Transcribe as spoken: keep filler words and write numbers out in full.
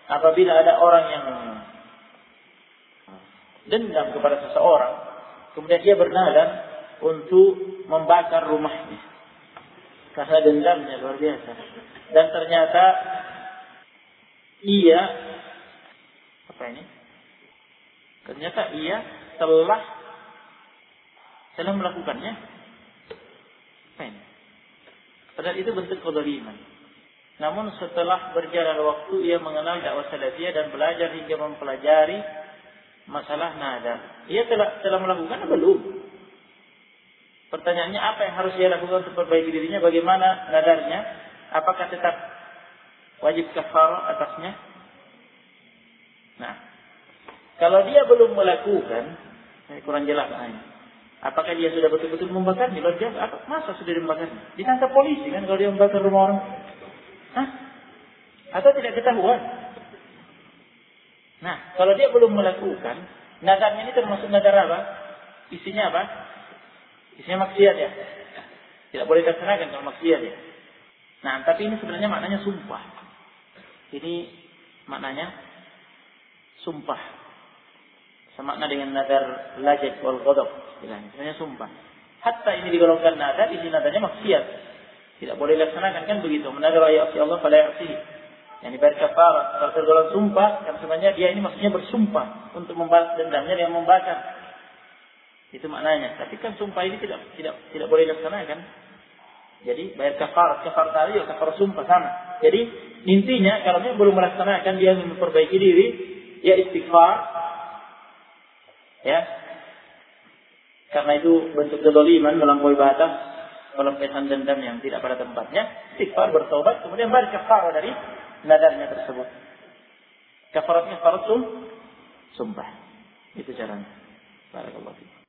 apabila ada orang yang dendam kepada seseorang, kemudian dia bernadar untuk membakar rumahnya karena dendamnya luar biasa, dan ternyata ia apa ini? Ternyata ia telah telah melakukannya. Apa ini? Padahal itu bentuk kezaliman. Namun setelah berjalan waktu ia mengenal dakwah salafiyah dan belajar hingga mempelajari masalah nadar. Ia telah telah melakukan atau belum? Pertanyaannya, apa yang harus dia lakukan untuk perbaiki dirinya? Bagaimana nadarnya? Apakah tetap wajib kafarah atasnya? Nah, kalau dia belum melakukan, ini kurang jelas ini. Apakah dia sudah betul-betul membakarnya? Luar biasa. Apa? Masa sudah membakarnya? Ditangkap polisi kan kalau dia membakar rumah orang? Hah? Atau tidak ketahuan? Nah, kalau dia belum melakukan, nadarnya ini termasuk nadar apa? Isinya apa? Isinya maksiat ya. Tidak boleh dilaksanakan kalau maksiat ya. Nah, tapi ini sebenarnya maknanya sumpah. Ini maknanya sumpah. Semakna dengan nadar lajat wal ghadab. Sebenarnya sumpah. Hatta ini digolongkan nadar, isi nadarnya maksiat. Tidak boleh dilaksanakan kan begitu. Menadar ayat Allah fala ya'sihi. Yang dibayar kafarah. Kalau tergolong sumpah, yang sebenarnya dia ini maksudnya bersumpah untuk membalas dendamnya yang membakar. Itu maknanya. Tapi kan sumpah ini tidak tidak tidak boleh dilaksanakan. Jadi bayar kafarah, kafarah tadi, kafarah sumpah sama. Jadi intinya kalau dia belum melaksanakan, dia ingin memperbaiki diri, ya istighfar, ya. Karena itu bentuk kezaliman melampaui batas, pelampiasan dendam yang tidak pada tempatnya. Istighfar, bertobat, kemudian bayar kafarah dari nadarnya tersebut. Kafaratnya kafarat sumpah. Itu caranya. Barakallahu fiik.